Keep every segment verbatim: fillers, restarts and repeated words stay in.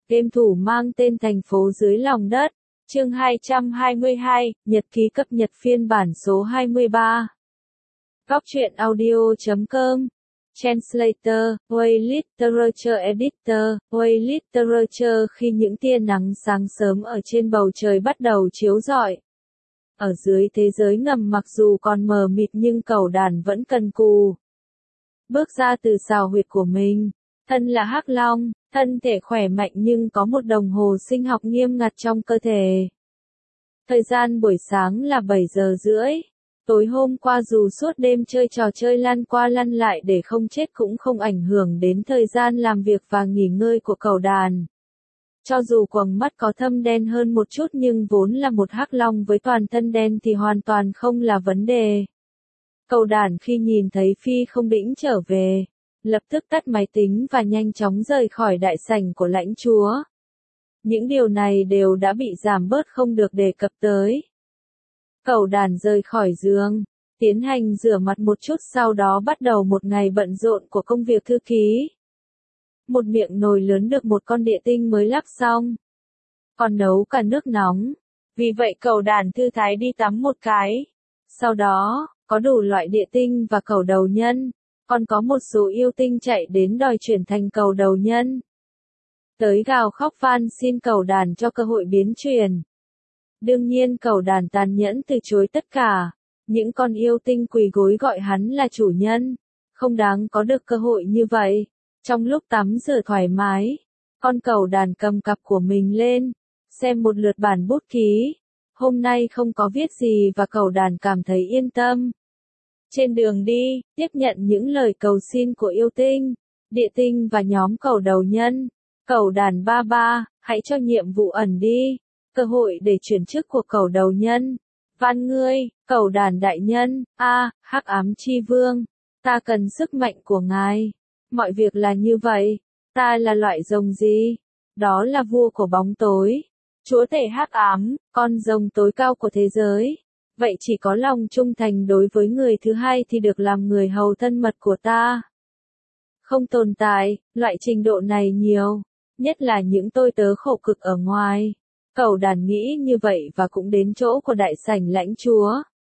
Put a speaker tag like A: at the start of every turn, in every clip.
A: Game thủ mang tên Thành phố dưới lòng đất. Chương hai trăm hai mươi hai, Nhật ký cập nhật phiên bản số hai mươi ba. Góc truyện audio chấm com. Translator, Way Literature Editor, Way Literature. Khi những tia nắng sáng sớm ở trên bầu trời bắt đầu chiếu rọi. Ở dưới thế giới ngầm mặc dù còn mờ mịt nhưng cẩu đàn vẫn cần cù. Bước ra từ xào huyệt của mình. Thân là hắc long, thân thể khỏe mạnh nhưng có một đồng hồ sinh học nghiêm ngặt trong cơ thể. Thời gian buổi sáng là bảy giờ rưỡi. Tối hôm qua dù suốt đêm chơi trò chơi lăn qua lăn lại để không chết cũng không ảnh hưởng đến thời gian làm việc và nghỉ ngơi của cẩu đàn. Cho dù quầng mắt có thâm đen hơn một chút nhưng vốn là một hắc long với toàn thân đen thì hoàn toàn không là vấn đề. Cẩu đàn khi nhìn thấy Phi không đĩnh trở về, lập tức tắt máy tính và nhanh chóng rời khỏi đại sảnh của lãnh chúa. Những điều này đều đã bị giảm bớt không được đề cập tới. Cẩu đàn rời khỏi giường, tiến hành rửa mặt một chút sau đó bắt đầu một ngày bận rộn của công việc thư ký. Một miệng nồi lớn được một con địa tinh mới lắp xong. Còn nấu cả nước nóng. Vì vậy cẩu đàn thư thái đi tắm một cái. Sau đó, có đủ loại địa tinh và cẩu đầu nhân. Còn có một số yêu tinh chạy đến đòi chuyển thành cẩu đầu nhân. Tới gào khóc van xin cẩu đàn cho cơ hội biến chuyển. Đương nhiên cẩu đàn tàn nhẫn từ chối tất cả. Những con yêu tinh quỳ gối gọi hắn là chủ nhân. Không đáng có được cơ hội như vậy. Trong lúc tắm rửa thoải mái, con cẩu đàn cầm cặp của mình lên, xem một lượt bản bút ký. Hôm nay không có viết gì và cẩu đàn cảm thấy yên tâm. Trên đường đi, tiếp nhận những lời cầu xin của yêu tinh, địa tinh và nhóm cẩu đầu nhân. Cẩu đàn ba ba, hãy cho nhiệm vụ ẩn đi. Cơ hội để chuyển chức của cẩu đầu nhân. Van ngươi, cẩu đàn đại nhân, a, hắc ám chi vương. Ta cần sức mạnh của ngài. Mọi việc là như vậy. Ta là loại rồng gì? Đó là vua của bóng tối. Chúa tể hắc ám, con rồng tối cao của thế giới. Vậy chỉ có lòng trung thành đối với người thứ hai thì được làm người hầu thân mật của ta. Không tồn tại, loại trình độ này nhiều. Nhất là những tôi tớ khổ cực ở ngoài. Cẩu đàn nghĩ như vậy và cũng đến chỗ của đại sảnh lãnh chúa.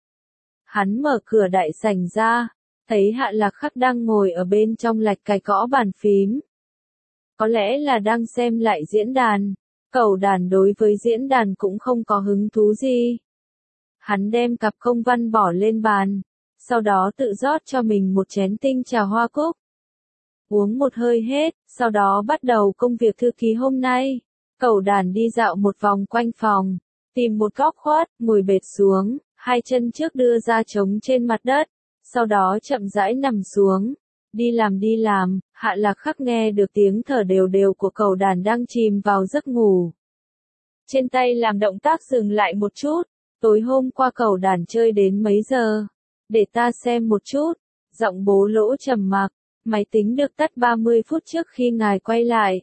A: Hắn mở cửa đại sảnh ra. Thấy Hạ Lạc Khắc đang ngồi ở bên trong lạch cài cõ bàn phím. Có lẽ là đang xem lại diễn đàn. Cẩu đàn đối với diễn đàn cũng không có hứng thú gì. Hắn đem cặp công văn bỏ lên bàn. Sau đó tự rót cho mình một chén tinh trà hoa cúc. Uống một hơi hết, sau đó bắt đầu công việc thư ký hôm nay. Cẩu đàn đi dạo một vòng quanh phòng. Tìm một góc khuất, ngồi bệt xuống, hai chân trước đưa ra trống trên mặt đất. Sau đó chậm rãi nằm xuống. Đi làm đi làm, Hạ Lạc Khắc nghe được tiếng thở đều đều của cẩu đàn đang chìm vào giấc ngủ. Trên tay làm động tác dừng lại một chút. Tối hôm qua cẩu đàn chơi đến mấy giờ? Để ta xem một chút. Giọng bố lỗ trầm mặc. Máy tính được tắt ba mươi phút trước khi ngài quay lại.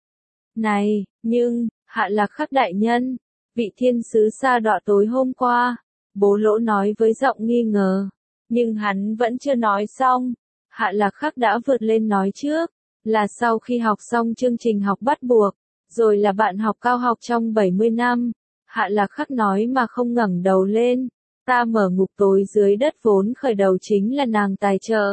A: Này, nhưng, Hạ Lạc Khắc đại nhân, vị thiên sứ sa đọa tối hôm qua. Bố lỗ nói với giọng nghi ngờ. Nhưng hắn vẫn chưa nói xong. Hạ Lạc Khắc đã vượt lên nói trước. Là sau khi học xong chương trình học bắt buộc. Rồi là bạn học cao học trong bảy mươi năm. Hạ Lạc Khắc nói mà không ngẩng đầu lên. Ta mở ngục tối dưới đất vốn khởi đầu chính là nàng tài trợ.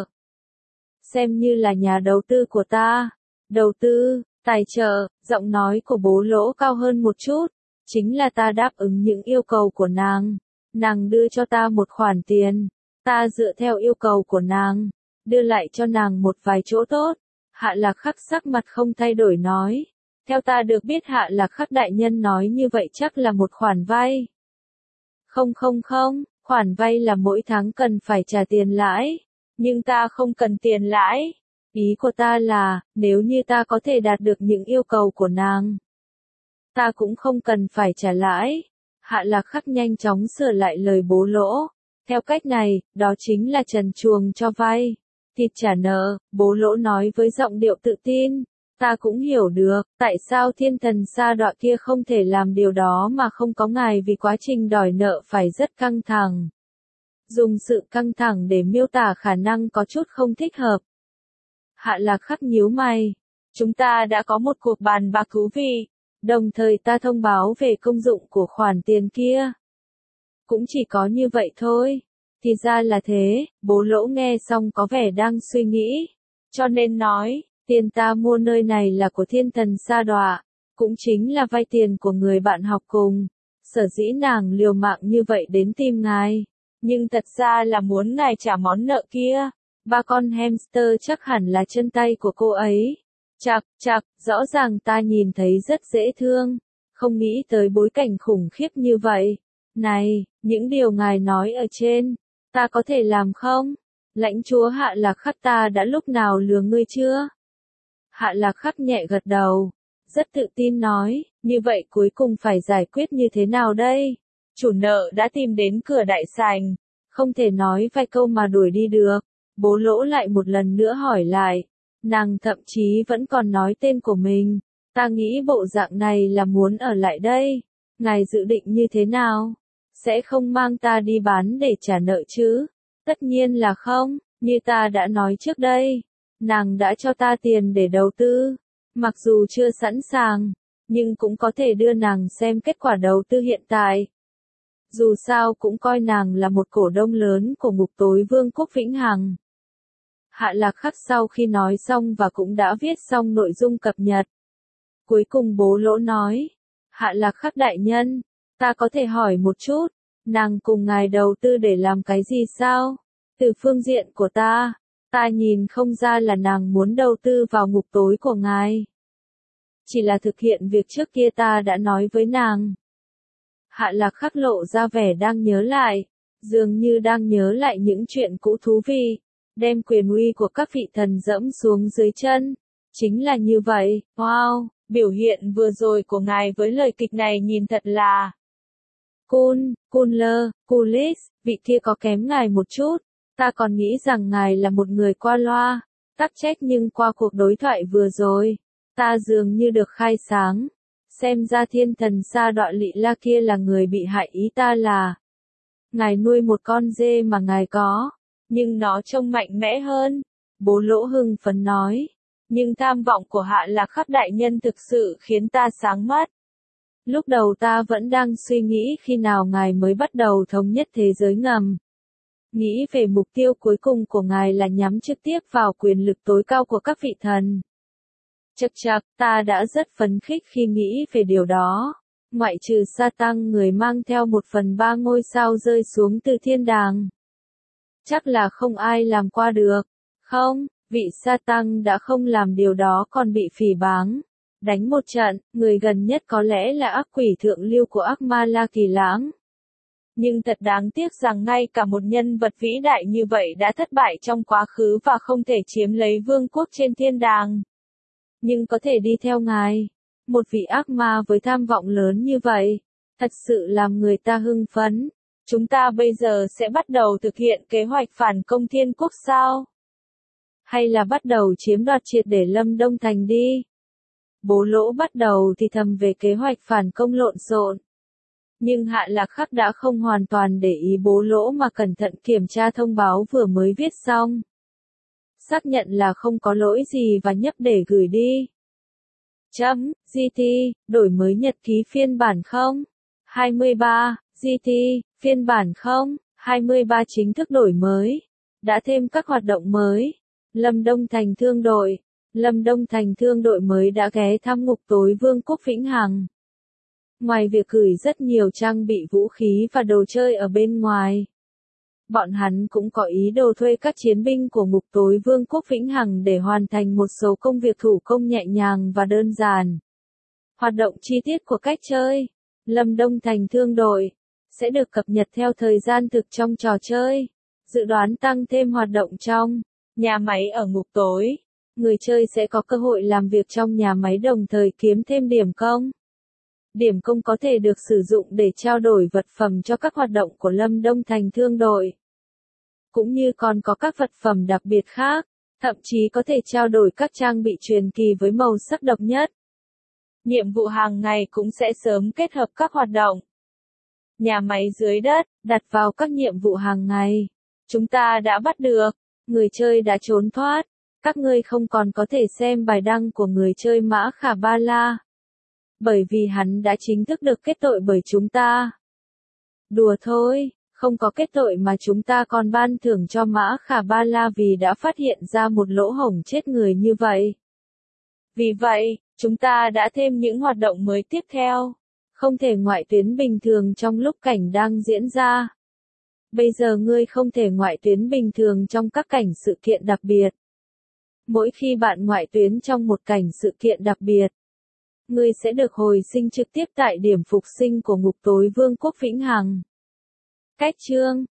A: Xem như là nhà đầu tư của ta. Đầu tư, tài trợ, giọng nói của bố lỗ cao hơn một chút. Chính là ta đáp ứng những yêu cầu của nàng. Nàng đưa cho ta một khoản tiền. Ta dựa theo yêu cầu của nàng, đưa lại cho nàng một vài chỗ tốt. Hạ Lạc Khắc sắc mặt không thay đổi nói. Theo ta được biết Hạ Lạc Khắc đại nhân nói như vậy chắc là một khoản vay. Không không không, khoản vay là mỗi tháng cần phải trả tiền lãi. Nhưng ta không cần tiền lãi. Ý của ta là, nếu như ta có thể đạt được những yêu cầu của nàng, ta cũng không cần phải trả lãi. Hạ Lạc Khắc nhanh chóng sửa lại lời bố lỗ. Theo cách này, đó chính là trần truồng cho vay. Thịt trả nợ, bố lỗ nói với giọng điệu tự tin. Ta cũng hiểu được, tại sao thiên thần sa đọa kia không thể làm điều đó mà không có ngài vì quá trình đòi nợ phải rất căng thẳng. Dùng sự căng thẳng để miêu tả khả năng có chút không thích hợp. Hạ Lạc Khắc nhíu mày. Chúng ta đã có một cuộc bàn bạc thú vị, đồng thời ta thông báo về công dụng của khoản tiền kia. Cũng chỉ có như vậy thôi. Thì ra là thế, Bố Lỗ nghe xong có vẻ đang suy nghĩ. Cho nên nói, tiền ta mua nơi này là của thiên thần sa đọa, cũng chính là vay tiền của người bạn học cùng. Sở dĩ nàng liều mạng như vậy đến tìm ngài, nhưng thật ra là muốn ngài trả món nợ kia. Ba con hamster chắc hẳn là chân tay của cô ấy. Chạc, chạc, rõ ràng ta nhìn thấy rất dễ thương, không nghĩ tới bối cảnh khủng khiếp như vậy. Này, những điều ngài nói ở trên, ta có thể làm không? Lãnh chúa Hạ Lạc Khắc, ta đã lúc nào lừa ngươi chưa? Hạ Lạc Khắc nhẹ gật đầu, rất tự tin nói, như vậy cuối cùng phải giải quyết như thế nào đây? Chủ nợ đã tìm đến cửa đại sảnh, không thể nói vài câu mà đuổi đi được. Bố Lỗ lại một lần nữa hỏi lại, nàng thậm chí vẫn còn nói tên của mình, ta nghĩ bộ dạng này là muốn ở lại đây. Ngài dự định như thế nào? Sẽ không mang ta đi bán để trả nợ chứ? Tất nhiên là không, như ta đã nói trước đây. Nàng đã cho ta tiền để đầu tư. Mặc dù chưa sẵn sàng, nhưng cũng có thể đưa nàng xem kết quả đầu tư hiện tại. Dù sao cũng coi nàng là một cổ đông lớn của Ngục Tối Vương quốc Vĩnh Hằng. Hạ Lạc Khắc sau khi nói xong và cũng đã viết xong nội dung cập nhật. Cuối cùng Bố Lỗ nói, Hạ Lạc Khắc đại nhân, ta có thể hỏi một chút, nàng cùng ngài đầu tư để làm cái gì sao? Từ phương diện của ta, ta nhìn không ra là nàng muốn đầu tư vào ngục tối của ngài. Chỉ là thực hiện việc trước kia ta đã nói với nàng. Hạ Lạc Khắc lộ ra vẻ đang nhớ lại, dường như đang nhớ lại những chuyện cũ thú vị, đem quyền uy của các vị thần dẫm xuống dưới chân. Chính là như vậy, wow, biểu hiện vừa rồi của ngài với lời kịch này nhìn thật là... Cool, cooler, coolest, vị kia có kém ngài một chút, ta còn nghĩ rằng ngài là một người qua loa, tắc trách, nhưng qua cuộc đối thoại vừa rồi, ta dường như được khai sáng. Xem ra thiên thần sa đọa Lị La kia là người bị hại, ý ta là ngài nuôi một con dê mà ngài có, nhưng nó trông mạnh mẽ hơn. Bố Lỗ hưng phấn nói, nhưng tham vọng của Hạ Lạc Khắc đại nhân thực sự khiến ta sáng mắt. Lúc đầu ta vẫn đang suy nghĩ khi nào ngài mới bắt đầu thống nhất thế giới ngầm. Nghĩ về mục tiêu cuối cùng của ngài là nhắm trực tiếp vào quyền lực tối cao của các vị thần. Chậc chậc, ta đã rất phấn khích khi nghĩ về điều đó. Ngoại trừ Sa Tăng, người mang theo một phần ba ngôi sao rơi xuống từ thiên đàng. Chắc là không ai làm qua được. Không, vị Sa Tăng đã không làm điều đó còn bị phỉ báng. Đánh một trận, người gần nhất có lẽ là ác quỷ thượng lưu của ác ma La Kỳ Lãng. Nhưng thật đáng tiếc rằng ngay cả một nhân vật vĩ đại như vậy đã thất bại trong quá khứ và không thể chiếm lấy vương quốc trên thiên đàng. Nhưng có thể đi theo ngài, một vị ác ma với tham vọng lớn như vậy, thật sự làm người ta hưng phấn. Chúng ta bây giờ sẽ bắt đầu thực hiện kế hoạch phản công Thiên Quốc sao? Hay là bắt đầu chiếm đoạt triệt để Lâm Đông Thành đi? Bố Lỗ bắt đầu thì thầm về kế hoạch phản công lộn xộn. Nhưng Hạ Lạc Khắc đã không hoàn toàn để ý Bố Lỗ mà cẩn thận kiểm tra thông báo vừa mới viết xong. Xác nhận là không có lỗi gì và nhấp để gửi đi. Chấm, giê tê, đổi mới nhật ký phiên bản không? hai mươi ba, giê tê, phiên bản không? hai mươi ba chính thức đổi mới. Đã thêm các hoạt động mới. Lâm Đông Thành Thương đội. Lâm Đông Thành Thương đội mới đã ghé thăm Ngục Tối Vương quốc Vĩnh Hằng. Ngoài việc gửi rất nhiều trang bị vũ khí và đồ chơi ở bên ngoài, bọn hắn cũng có ý đồ thuê các chiến binh của Ngục Tối Vương quốc Vĩnh Hằng để hoàn thành một số công việc thủ công nhẹ nhàng và đơn giản. Hoạt động chi tiết của cách chơi Lâm Đông Thành Thương đội sẽ được cập nhật theo thời gian thực trong trò chơi. Dự đoán tăng thêm hoạt động trong nhà máy ở Ngục Tối. Người chơi sẽ có cơ hội làm việc trong nhà máy đồng thời kiếm thêm điểm công. Điểm công có thể được sử dụng để trao đổi vật phẩm cho các hoạt động của Lâm Đông Thành Thương đội. Cũng như còn có các vật phẩm đặc biệt khác, thậm chí có thể trao đổi các trang bị truyền kỳ với màu sắc độc nhất. Nhiệm vụ hàng ngày cũng sẽ sớm kết hợp các hoạt động. Nhà máy dưới đất, đặt vào các nhiệm vụ hàng ngày. Chúng ta đã bắt được, người chơi đã trốn thoát. Các ngươi không còn có thể xem bài đăng của người chơi Mã Khả Ba La. Bởi vì hắn đã chính thức được kết tội bởi chúng ta. Đùa thôi, không có kết tội mà chúng ta còn ban thưởng cho Mã Khả Ba La vì đã phát hiện ra một lỗ hổng chết người như vậy. Vì vậy, chúng ta đã thêm những hoạt động mới tiếp theo. Không thể ngoại tuyến bình thường trong lúc cảnh đang diễn ra. Bây giờ ngươi không thể ngoại tuyến bình thường trong các cảnh sự kiện đặc biệt. Mỗi khi bạn ngoại tuyến trong một cảnh sự kiện đặc biệt, ngươi sẽ được hồi sinh trực tiếp tại điểm phục sinh của ngục tối Vương quốc Vĩnh Hằng. Cách chương